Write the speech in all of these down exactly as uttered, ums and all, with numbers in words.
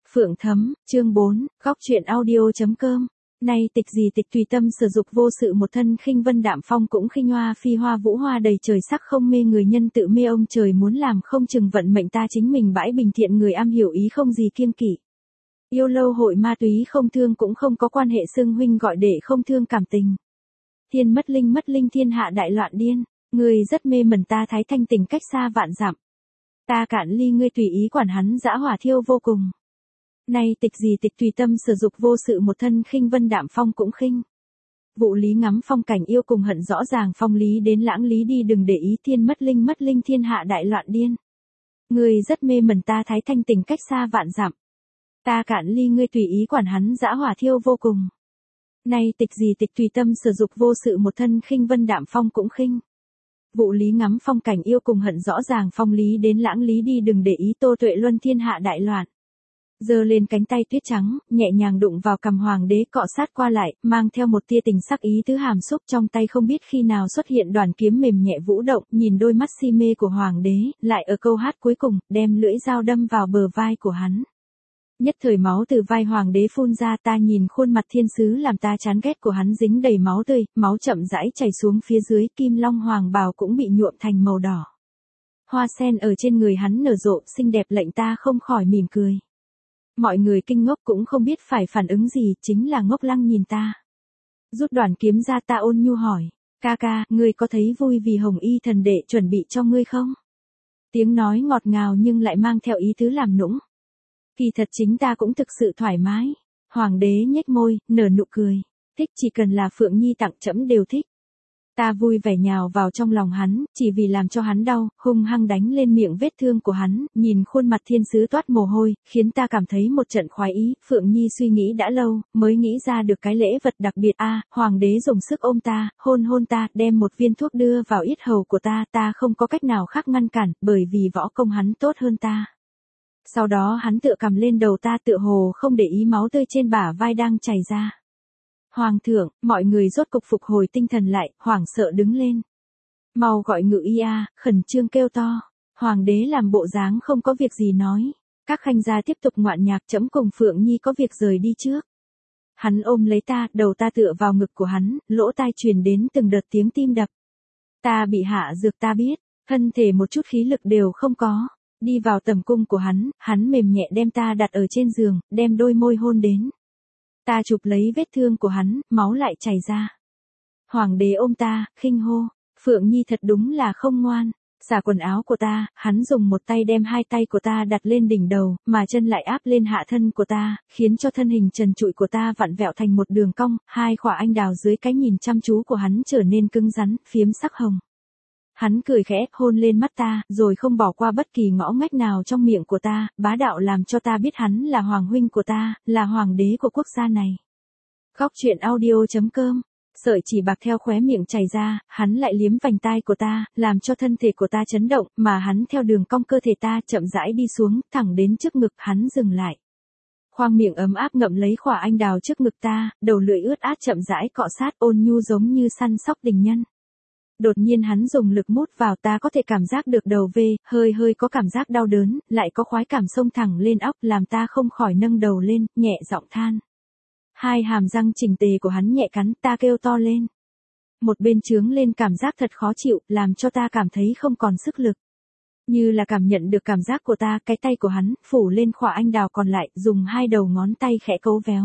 Phượng Thấm, chương bốn, góc truyện audio.com. Nay tịch gì tịch tùy tâm sử dục vô sự một thân khinh vân đạm phong cũng khinh hoa phi hoa vũ hoa đầy trời sắc không mê người nhân tự mê ông trời muốn làm không chừng vận mệnh ta chính mình bãi bình thiện người am hiểu ý không gì kiêng kỵ. Yêu lâu hội ma túy không thương cũng không có quan hệ xưng huynh gọi đệ không thương cảm tình. Thiên mất linh mất linh thiên hạ đại loạn điên, người rất mê mẩn ta thái thanh tình cách xa vạn dặm. Ta cạn ly ngươi tùy ý quản hắn dã hỏa thiêu vô cùng. Nay tịch gì tịch tùy tâm sử dục vô sự một thân khinh vân đạm phong cũng khinh. Vụ lý ngắm phong cảnh yêu cùng hận rõ ràng phong lý đến lãng lý đi đừng để ý thiên mất linh mất linh thiên hạ đại loạn điên. Người rất mê mẩn ta thái thanh tình cách xa vạn dặm. Ta cạn ly ngươi tùy ý quản hắn dã hỏa thiêu vô cùng. Nay tịch gì tịch tùy tâm sử dục vô sự một thân khinh vân đạm phong cũng khinh. Vụ lý ngắm phong cảnh yêu cùng hận rõ ràng phong lý đến lãng lý đi đừng để ý tô tuệ luân thiên hạ đại loạn. Giơ lên cánh tay tuyết trắng, nhẹ nhàng đụng vào cằm hoàng đế cọ sát qua lại, mang theo một tia tình sắc ý tứ hàm xúc trong tay không biết khi nào xuất hiện đoàn kiếm mềm nhẹ vũ động, nhìn đôi mắt si mê của hoàng đế, lại ở câu hát cuối cùng, đem lưỡi dao đâm vào bờ vai của hắn. Nhất thời máu từ vai hoàng đế phun ra ta nhìn khuôn mặt thiên sứ làm ta chán ghét của hắn dính đầy máu tươi, máu chậm rãi chảy xuống phía dưới kim long hoàng bào cũng bị nhuộm thành màu đỏ. Hoa sen ở trên người hắn nở rộ xinh đẹp lệnh ta không khỏi mỉm cười. Mọi người kinh ngốc cũng không biết phải phản ứng gì chính là ngốc lăng nhìn ta. Rút đoàn kiếm ra ta ôn nhu hỏi, ca ca, ngươi có thấy vui vì hồng y thần đệ chuẩn bị cho ngươi không? Tiếng nói ngọt ngào nhưng lại mang theo ý tứ làm nũng. Kỳ thật chính ta cũng thực sự thoải mái. Hoàng đế nhếch môi, nở nụ cười. Thích chỉ cần là Phượng Nhi tặng trẫm đều thích. Ta vui vẻ nhào vào trong lòng hắn, chỉ vì làm cho hắn đau, hung hăng đánh lên miệng vết thương của hắn, nhìn khuôn mặt thiên sứ toát mồ hôi, khiến ta cảm thấy một trận khoái ý. Phượng Nhi suy nghĩ đã lâu, mới nghĩ ra được cái lễ vật đặc biệt. A, hoàng đế dùng sức ôm ta, hôn hôn ta, đem một viên thuốc đưa vào yết hầu của ta, ta không có cách nào khác ngăn cản, bởi vì võ công hắn tốt hơn ta. Sau đó hắn tựa cầm lên đầu ta tựa hồ không để ý máu tươi trên bả vai đang chảy ra. Hoàng thượng, mọi người rốt cục phục hồi tinh thần lại, hoảng sợ đứng lên. Mau gọi ngự y a, khẩn trương kêu to. Hoàng đế làm bộ dáng không có việc gì nói. Các khanh gia tiếp tục ngoạn nhạc trẫm cùng Phượng Nhi có việc rời đi trước. Hắn ôm lấy ta, đầu ta tựa vào ngực của hắn, lỗ tai truyền đến từng đợt tiếng tim đập. Ta bị hạ dược ta biết, thân thể một chút khí lực đều không có. Đi vào tầm cung của hắn, hắn mềm nhẹ đem ta đặt ở trên giường, đem đôi môi hôn đến. Ta chụp lấy vết thương của hắn, máu lại chảy ra. Hoàng đế ôm ta, khinh hô, Phượng Nhi thật đúng là không ngoan. Xả quần áo của ta, hắn dùng một tay đem hai tay của ta đặt lên đỉnh đầu, mà chân lại áp lên hạ thân của ta, khiến cho thân hình trần trụi của ta vặn vẹo thành một đường cong, hai khỏa anh đào dưới cái nhìn chăm chú của hắn trở nên cứng rắn, phiếm sắc hồng. Hắn cười khẽ, hôn lên mắt ta, rồi không bỏ qua bất kỳ ngõ ngách nào trong miệng của ta, bá đạo làm cho ta biết hắn là hoàng huynh của ta, là hoàng đế của quốc gia này. Góc truyện audio.com. Sợi chỉ bạc theo khóe miệng chảy ra, hắn lại liếm vành tai của ta, làm cho thân thể của ta chấn động, mà hắn theo đường cong cơ thể ta chậm rãi đi xuống, thẳng đến trước ngực hắn dừng lại. Khoang miệng ấm áp ngậm lấy khỏa anh đào trước ngực ta, đầu lưỡi ướt át chậm rãi cọ sát ôn nhu giống như săn sóc tình nhân. Đột nhiên hắn dùng lực mút vào ta có thể cảm giác được đầu vê, hơi hơi có cảm giác đau đớn, lại có khoái cảm xông thẳng lên óc làm ta không khỏi nâng đầu lên, nhẹ giọng than. Hai hàm răng chỉnh tề của hắn nhẹ cắn ta kêu to lên. Một bên trướng lên cảm giác thật khó chịu, làm cho ta cảm thấy không còn sức lực. Như là cảm nhận được cảm giác của ta, cái tay của hắn, phủ lên khỏa anh đào còn lại, dùng hai đầu ngón tay khẽ cấu véo.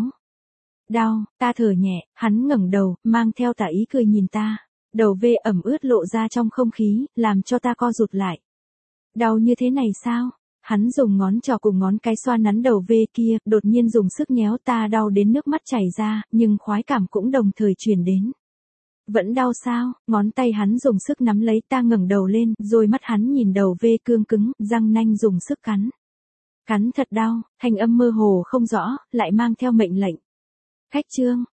Đau, ta thở nhẹ, hắn ngẩng đầu, mang theo tà ý cười nhìn ta. Đầu vê ẩm ướt lộ ra trong không khí, làm cho ta co rụt lại. Đau như thế này sao? Hắn dùng ngón trỏ cùng ngón cái xoa nắn đầu vê kia, đột nhiên dùng sức nhéo ta đau đến nước mắt chảy ra, nhưng khoái cảm cũng đồng thời truyền đến. Vẫn đau sao? Ngón tay hắn dùng sức nắm lấy ta ngẩng đầu lên, rồi mắt hắn nhìn đầu vê cương cứng, răng nanh dùng sức cắn. Cắn thật đau, thanh âm mơ hồ không rõ, lại mang theo mệnh lệnh. Khách trương,